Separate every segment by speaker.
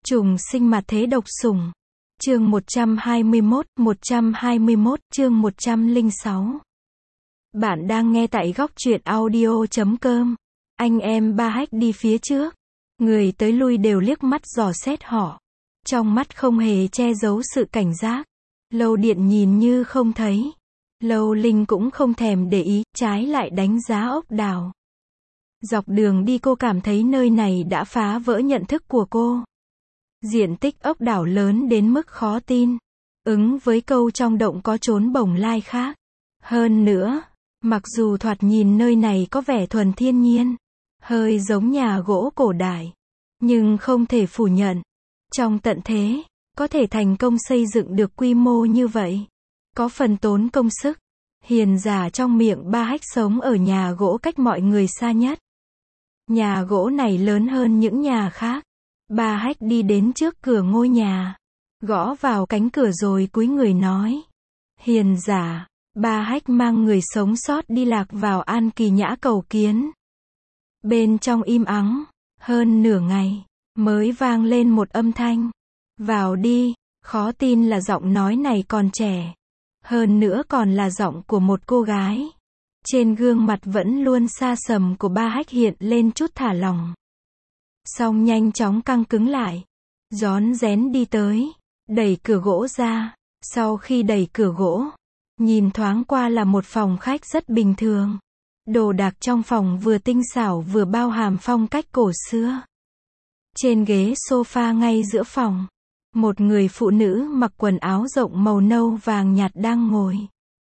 Speaker 1: Trùng sinh mặt thế độc sủng. Chương 121, chương 106. Bạn đang nghe tại góc truyện audio.com. Anh em ba hách đi phía trước. Người tới lui đều liếc mắt dò xét họ. Trong mắt không hề che giấu sự cảnh giác. Lâu Điện nhìn như không thấy. Lâu Linh cũng không thèm để ý, trái lại đánh giá ốc đảo. Dọc đường đi cô cảm thấy nơi này đã phá vỡ nhận thức của cô. Diện tích ốc đảo lớn đến mức khó tin. Ứng với câu trong động có chốn bồng lai khác. Hơn nữa, mặc dù thoạt nhìn nơi này có vẻ thuần thiên nhiên, hơi giống nhà gỗ cổ đại, nhưng không thể phủ nhận, trong tận thế, có thể thành công xây dựng được quy mô như vậy, có phần tốn công sức. Hiền giả trong miệng ba hách sống ở nhà gỗ cách mọi người xa nhất. Nhà gỗ này lớn hơn những nhà khác. Ba hách đi đến trước cửa ngôi nhà, gõ vào cánh cửa rồi cúi người nói. Hiền giả, ba hách mang người sống sót đi lạc vào An Kỳ Nhã cầu kiến. Bên trong im ắng, hơn nửa ngày, mới vang lên một âm thanh. Vào đi, khó tin là giọng nói này còn trẻ. Hơn nữa còn là giọng của một cô gái. Trên gương mặt vẫn luôn xa sầm của ba hách hiện lên chút thả lỏng. Xong nhanh chóng căng cứng lại. Rón rén đi tới, đẩy cửa gỗ ra. Sau khi đẩy cửa gỗ, nhìn thoáng qua là một phòng khách rất bình thường. Đồ đạc trong phòng vừa tinh xảo vừa bao hàm phong cách cổ xưa. Trên ghế sofa ngay giữa phòng, một người phụ nữ mặc quần áo rộng màu nâu vàng nhạt đang ngồi.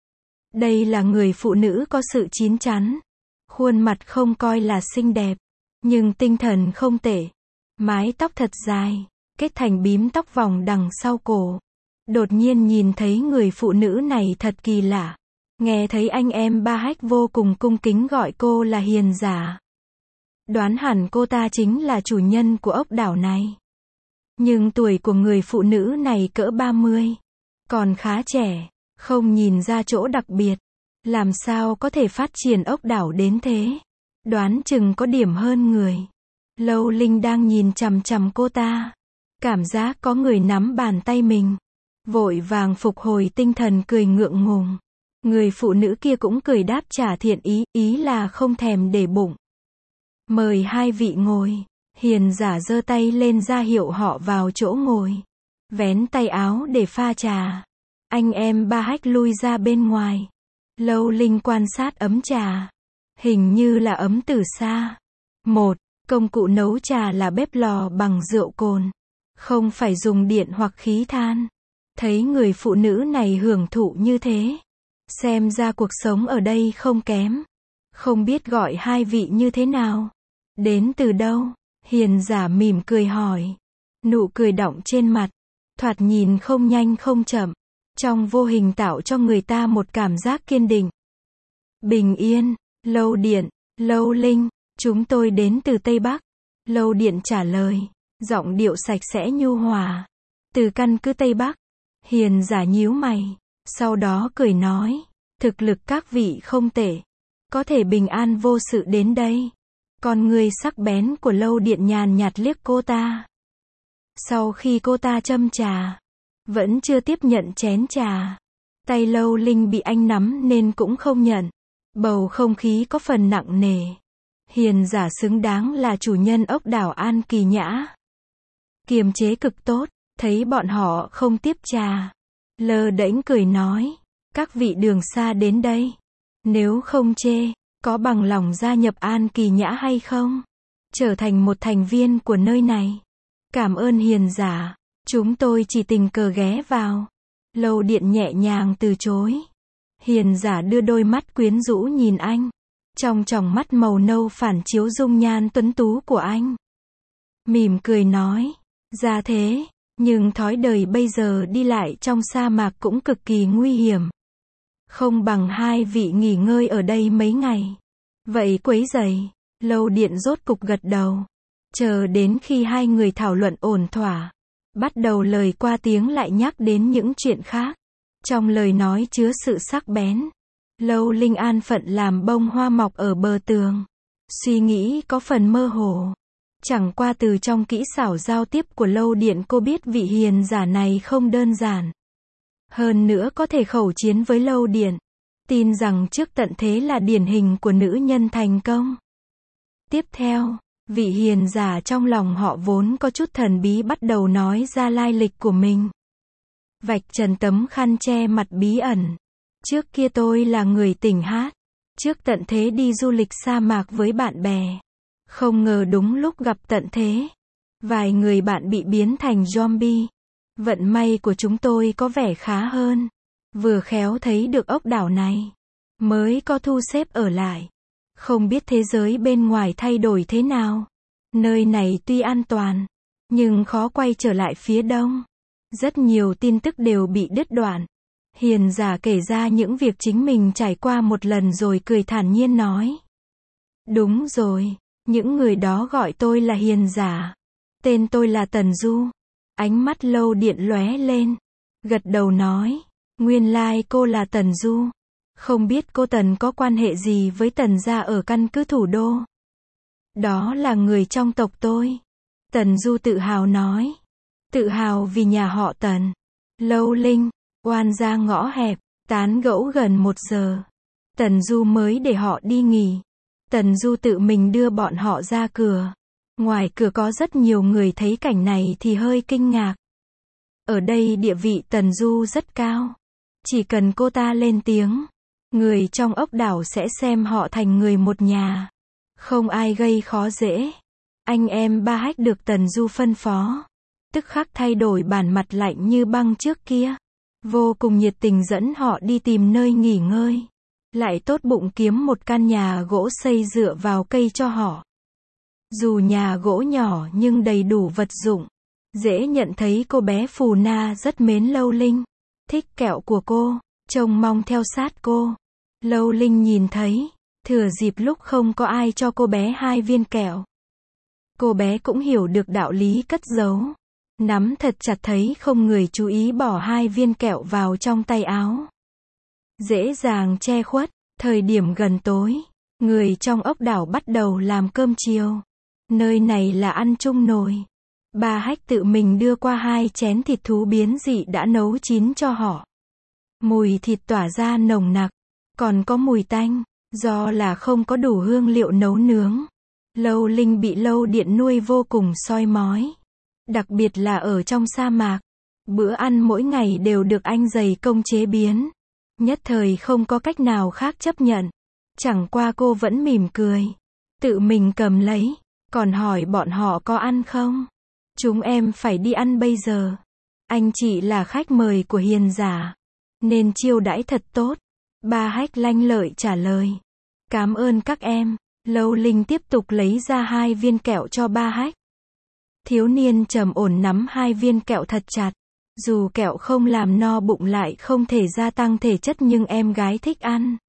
Speaker 1: Đây là người phụ nữ có sự chín chắn. Khuôn mặt không coi là xinh đẹp, nhưng tinh thần không tệ. Mái tóc thật dài, kết thành bím tóc vòng đằng sau cổ. Đột nhiên nhìn thấy người phụ nữ này thật kỳ lạ. Nghe thấy anh em ba hách vô cùng cung kính gọi cô là hiền giả. Đoán hẳn cô ta chính là chủ nhân của ốc đảo này. Nhưng tuổi của người phụ nữ này cỡ 30. Còn khá trẻ, không nhìn ra chỗ đặc biệt. Làm sao có thể phát triển ốc đảo đến thế? Đoán chừng có điểm hơn người. Lâu Linh đang nhìn chằm chằm cô ta. Cảm giác có người nắm bàn tay mình. Vội vàng phục hồi tinh thần cười ngượng ngùng. Người phụ nữ kia cũng cười đáp trả thiện ý, ý là không thèm để bụng. Mời hai vị ngồi. Hiền giả giơ tay lên ra hiệu họ vào chỗ ngồi. Vén tay áo để pha trà. Anh em ba hách lui ra bên ngoài. Lâu Linh quan sát ấm trà. Hình như là ấm từ xa. Công cụ nấu trà là bếp lò bằng rượu cồn. Không phải dùng điện hoặc khí than. Thấy người phụ nữ này hưởng thụ như thế. Xem ra cuộc sống ở đây không kém. Không biết gọi hai vị như thế nào. Đến từ đâu? Hiền giả mỉm cười hỏi. Nụ cười đọng trên mặt. Thoạt nhìn không nhanh không chậm. Trong vô hình tạo cho người ta một cảm giác kiên định. Bình yên, Lâu Điện, Lâu Linh, chúng tôi đến từ Tây Bắc. Lâu Điện trả lời, giọng điệu sạch sẽ nhu hòa. Từ căn cứ Tây Bắc. Hiền giả nhíu mày, sau đó cười nói, thực lực các vị không tệ, có thể bình an vô sự đến đây. Con người sắc bén của Lâu Điện nhàn nhạt liếc cô ta. Sau khi cô ta châm trà, vẫn chưa tiếp nhận chén trà. Tay Lâu Linh bị anh nắm nên cũng không nhận. Bầu không khí có phần nặng nề. Hiền giả xứng đáng là chủ nhân ốc đảo An Kỳ Nhã. Kiềm chế cực tốt, thấy bọn họ không tiếp trà. Lơ đễnh cười nói, các vị đường xa đến đây. Nếu không chê, có bằng lòng gia nhập An Kỳ Nhã hay không? Trở thành một thành viên của nơi này. Cảm ơn hiền giả. Chúng tôi chỉ tình cờ ghé vào. Lâu Điện nhẹ nhàng từ chối. Hiền giả đưa đôi mắt quyến rũ nhìn anh. Trong tròng mắt màu nâu phản chiếu dung nhan tuấn tú của anh. Mỉm cười nói. Ra thế, nhưng thói đời bây giờ đi lại trong sa mạc cũng cực kỳ nguy hiểm. Không bằng hai vị nghỉ ngơi ở đây mấy ngày. Vậy quấy rầy. Lâu Điện rốt cục gật đầu. Chờ đến khi hai người thảo luận ổn thỏa. Bắt đầu lời qua tiếng lại nhắc đến những chuyện khác. Trong lời nói chứa sự sắc bén. Lâu Linh an phận làm bông hoa mọc ở bờ tường. Suy nghĩ có phần mơ hồ. Chẳng qua từ trong kỹ xảo giao tiếp của Lâu Điện cô biết vị hiền giả này không đơn giản. Hơn nữa có thể khẩu chiến với Lâu Điện. Tin rằng trước tận thế là điển hình của nữ nhân thành công. Tiếp theo, vị hiền giả trong lòng họ vốn có chút thần bí bắt đầu nói ra lai lịch của mình. Vạch trần tấm khăn che mặt bí ẩn. Trước kia tôi là người tỉnh hát. Trước tận thế đi du lịch sa mạc với bạn bè. Không ngờ đúng lúc gặp tận thế. Vài người bạn bị biến thành zombie. Vận may của chúng tôi có vẻ khá hơn. Vừa khéo thấy được ốc đảo này. Mới có thu xếp ở lại. Không biết thế giới bên ngoài thay đổi thế nào. Nơi này tuy an toàn, nhưng khó quay trở lại phía đông. Rất nhiều tin tức đều bị đứt đoạn. Hiền giả kể ra những việc chính mình trải qua một lần rồi cười thản nhiên nói. Đúng rồi, những người đó gọi tôi là hiền giả. Tên tôi là Tần Du. Ánh mắt Lâu Điện lóe lên. Gật đầu nói. Nguyên lai cô là Tần Du. Không biết cô Tần có quan hệ gì với Tần gia ở căn cứ thủ đô. Đó là người trong tộc tôi. Tần Du tự hào nói. Tự hào vì nhà họ Tần. Lâu Linh, oan ra ngõ hẹp, tán gẫu gần 1 giờ. Tần Du mới để họ đi nghỉ. Tần Du tự mình đưa bọn họ ra cửa. Ngoài cửa có rất nhiều người thấy cảnh này thì hơi kinh ngạc. Ở đây địa vị Tần Du rất cao. Chỉ cần cô ta lên tiếng, người trong ốc đảo sẽ xem họ thành người một nhà. Không ai gây khó dễ. Anh em Ba Hách được Tần Du phân phó. Tức khắc thay đổi bản mặt lạnh như băng trước kia. Vô cùng nhiệt tình dẫn họ đi tìm nơi nghỉ ngơi. Lại tốt bụng kiếm một căn nhà gỗ xây dựa vào cây cho họ. Dù nhà gỗ nhỏ nhưng đầy đủ vật dụng. Dễ nhận thấy cô bé Phù Na rất mến Lâu Linh. Thích kẹo của cô, trông mong theo sát cô. Lâu Linh nhìn thấy, thừa dịp lúc không có ai cho cô bé 2 viên kẹo. Cô bé cũng hiểu được đạo lý cất giấu. Nắm thật chặt thấy không người chú ý bỏ 2 viên kẹo vào trong tay áo. Dễ dàng che khuất, thời điểm gần tối. Người trong ốc đảo bắt đầu làm cơm chiều. Nơi này là ăn chung nồi. Ba Hách tự mình đưa qua 2 chén thịt thú biến dị đã nấu chín cho họ. Mùi thịt tỏa ra nồng nặc, còn có mùi tanh, do là không có đủ hương liệu nấu nướng. Lâu Linh bị Lâu Điện nuôi vô cùng soi mói. Đặc biệt là ở trong sa mạc. Bữa ăn mỗi ngày đều được anh dày công chế biến. Nhất thời không có cách nào khác chấp nhận. Chẳng qua cô vẫn mỉm cười. Tự mình cầm lấy, còn hỏi bọn họ có ăn không? Chúng em phải đi ăn bây giờ. Anh chị là khách mời của hiền giả, nên chiêu đãi thật tốt. Ba Hách lanh lợi trả lời. Cảm ơn các em. Lâu Linh tiếp tục lấy ra 2 viên kẹo cho Ba Hách. Thiếu niên trầm ổn nắm 2 viên kẹo thật chặt. Dù kẹo không làm no bụng lại không thể gia tăng thể chất nhưng em gái thích ăn.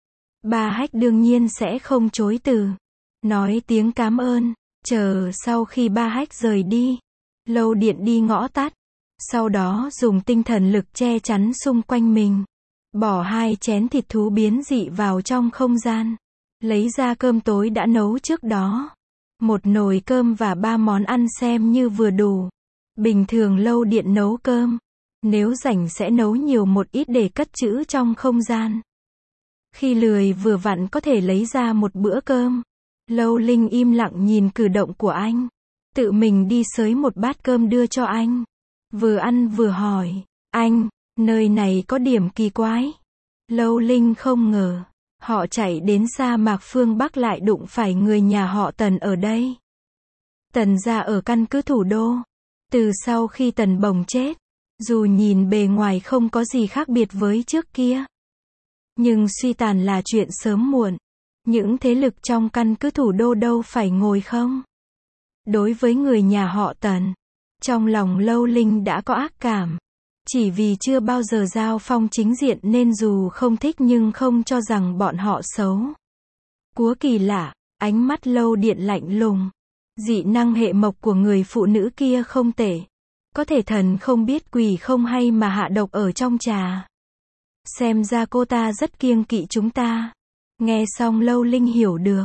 Speaker 1: Ba Hách đương nhiên sẽ không chối từ. Nói tiếng cảm ơn. Chờ sau khi Ba Hách rời đi, Lâu Điện đi ngõ tắt. Sau đó dùng tinh thần lực che chắn xung quanh mình. Bỏ 2 chén thịt thú biến dị vào trong không gian. Lấy ra cơm tối đã nấu trước đó. 1 nồi cơm và 3 món ăn xem như vừa đủ. Bình thường Lâu Điện nấu cơm. Nếu rảnh sẽ nấu nhiều một ít để cất trữ trong không gian. Khi lười vừa vặn có thể lấy ra một bữa cơm. Lâu Linh im lặng nhìn cử động của anh. Tự mình đi xới một bát cơm đưa cho anh. Vừa ăn vừa hỏi. Anh, nơi này có điểm kỳ quái. Lâu Linh không ngờ. Họ chạy đến sa mạc phương Bắc lại đụng phải người nhà họ Tần ở đây. Tần gia ở căn cứ thủ đô. Từ sau khi Tần Bồng chết. Dù nhìn bề ngoài không có gì khác biệt với trước kia. Nhưng suy tàn là chuyện sớm muộn. Những thế lực trong căn cứ thủ đô đâu phải ngồi không. Đối với người nhà họ Tần, trong lòng Lâu Linh đã có ác cảm. Chỉ vì chưa bao giờ giao phong chính diện nên dù không thích nhưng không cho rằng bọn họ xấu. Quá kỳ lạ, ánh mắt Lâu Điện lạnh lùng. Dị năng hệ mộc của người phụ nữ kia không tệ. Có thể thần không biết quỷ không hay mà hạ độc ở trong trà. Xem ra cô ta rất kiêng kỵ chúng ta. Nghe xong Lâu Linh hiểu được.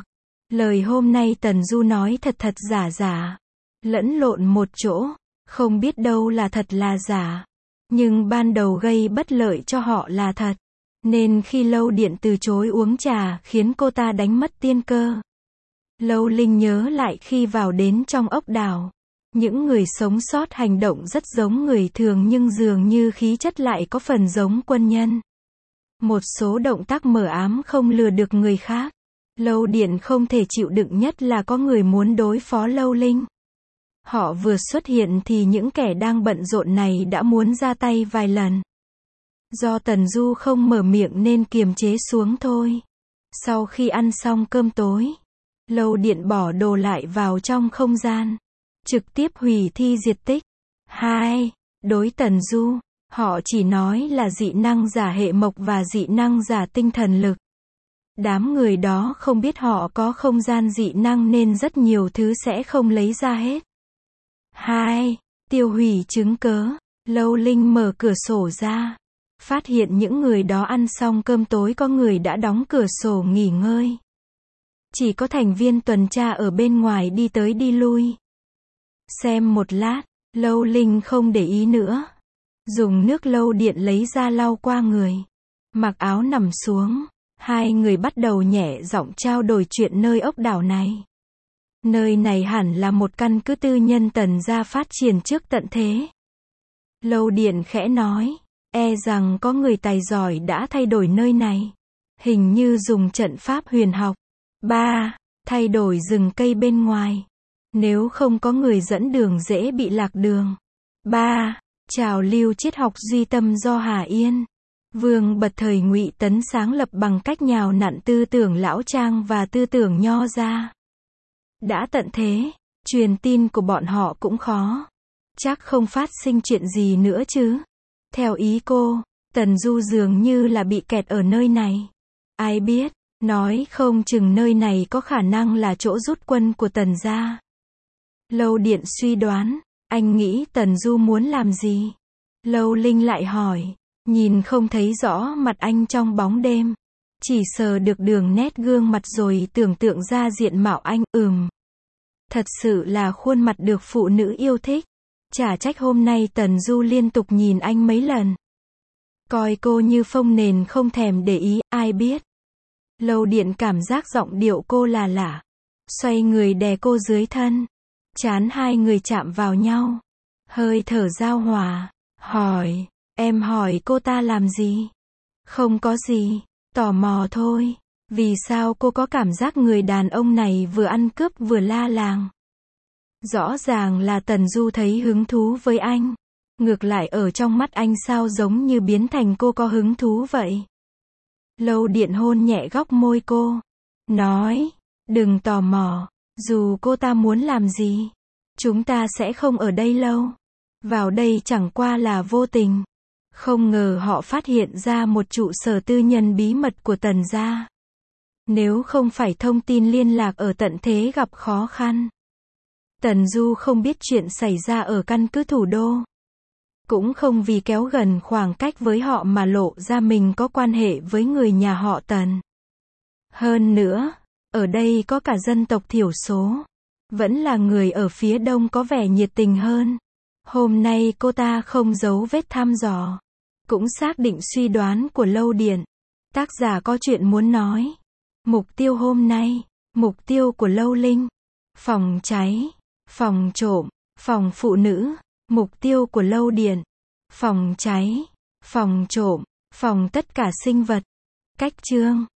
Speaker 1: Lời hôm nay Tần Du nói thật thật giả giả, lẫn lộn một chỗ, không biết đâu là thật là giả. Nhưng ban đầu gây bất lợi cho họ là thật. Nên khi Lâu Điện từ chối uống trà khiến cô ta đánh mất tiên cơ. Lâu Linh nhớ lại khi vào đến trong ốc đảo. Những người sống sót hành động rất giống người thường nhưng dường như khí chất lại có phần giống quân nhân. Một số động tác mờ ám không lừa được người khác. Lâu Điện không thể chịu đựng nhất là có người muốn đối phó Lâu Linh. Họ vừa xuất hiện thì những kẻ đang bận rộn này đã muốn ra tay vài lần. Do Tần Du không mở miệng nên kiềm chế xuống thôi. Sau khi ăn xong cơm tối, Lâu Điện bỏ đồ lại vào trong không gian. Trực tiếp hủy thi diệt tích. 2. Đối Tần Du, họ chỉ nói là dị năng giả hệ mộc và dị năng giả tinh thần lực. Đám người đó không biết họ có không gian dị năng nên rất nhiều thứ sẽ không lấy ra hết. 2. Tiêu hủy chứng cớ. Lâu Linh mở cửa sổ ra. Phát hiện những người đó ăn xong cơm tối có người đã đóng cửa sổ nghỉ ngơi. Chỉ có thành viên tuần tra ở bên ngoài đi tới đi lui. Xem một lát, Lâu Linh không để ý nữa. Dùng nước Lâu Điện lấy ra lau qua người. Mặc áo nằm xuống. Hai người bắt đầu nhẹ giọng trao đổi chuyện nơi ốc đảo này. Nơi này hẳn là một căn cứ tư nhân Tần gia phát triển trước tận thế. Lâu Điện khẽ nói, e rằng có người tài giỏi đã thay đổi nơi này. Hình như dùng trận pháp huyền học. 3. Thay đổi rừng cây bên ngoài. Nếu không có người dẫn đường dễ bị lạc đường. 3. Trào lưu triết học duy tâm do Hà Yên, Vương Bật thời Ngụy Tấn sáng lập bằng cách nhào nặn tư tưởng lão trang và tư tưởng nho ra. Đã tận thế, truyền tin của bọn họ cũng khó. Chắc không phát sinh chuyện gì nữa chứ. Theo ý cô, Tần Du dường như là bị kẹt ở nơi này. Ai biết, nói không chừng nơi này có khả năng là chỗ rút quân của Tần gia. Lâu Điện suy đoán, anh nghĩ Tần Du muốn làm gì? Lâu Linh lại hỏi, nhìn không thấy rõ mặt anh trong bóng đêm. Chỉ sờ được đường nét gương mặt rồi tưởng tượng ra diện mạo anh, Thật sự là khuôn mặt được phụ nữ yêu thích. Chả trách hôm nay Tần Du liên tục nhìn anh mấy lần. Coi cô như phông nền không thèm để ý, ai biết. Lâu Điện cảm giác giọng điệu cô là lạ. Xoay người đè cô dưới thân. Trán hai người chạm vào nhau. Hơi thở giao hòa. Hỏi, em hỏi cô ta làm gì? Không có gì, tò mò thôi. Vì sao cô có cảm giác người đàn ông này vừa ăn cướp vừa la làng? Rõ ràng là Tần Du thấy hứng thú với anh. Ngược lại ở trong mắt anh sao giống như biến thành cô có hứng thú vậy? Lâu Điện hôn nhẹ góc môi cô. Nói, đừng tò mò. Dù cô ta muốn làm gì, chúng ta sẽ không ở đây lâu. Vào đây chẳng qua là vô tình. Không ngờ họ phát hiện ra một trụ sở tư nhân bí mật của Tần gia. Nếu không phải thông tin liên lạc ở tận thế gặp khó khăn, Tần Du không biết chuyện xảy ra ở căn cứ thủ đô. Cũng không vì kéo gần khoảng cách với họ mà lộ ra mình có quan hệ với người nhà họ Tần. Hơn nữa, ở đây có cả dân tộc thiểu số. Vẫn là người ở phía đông có vẻ nhiệt tình hơn. Hôm nay cô ta không giấu vết thăm dò. Cũng xác định suy đoán của Lâu Điện. Tác giả có chuyện muốn nói. Mục tiêu hôm nay. Mục tiêu của Lâu Linh. Phòng cháy. Phòng trộm. Phòng phụ nữ. Mục tiêu của Lâu Điện. Phòng cháy. Phòng trộm. Phòng tất cả sinh vật. Cách chương.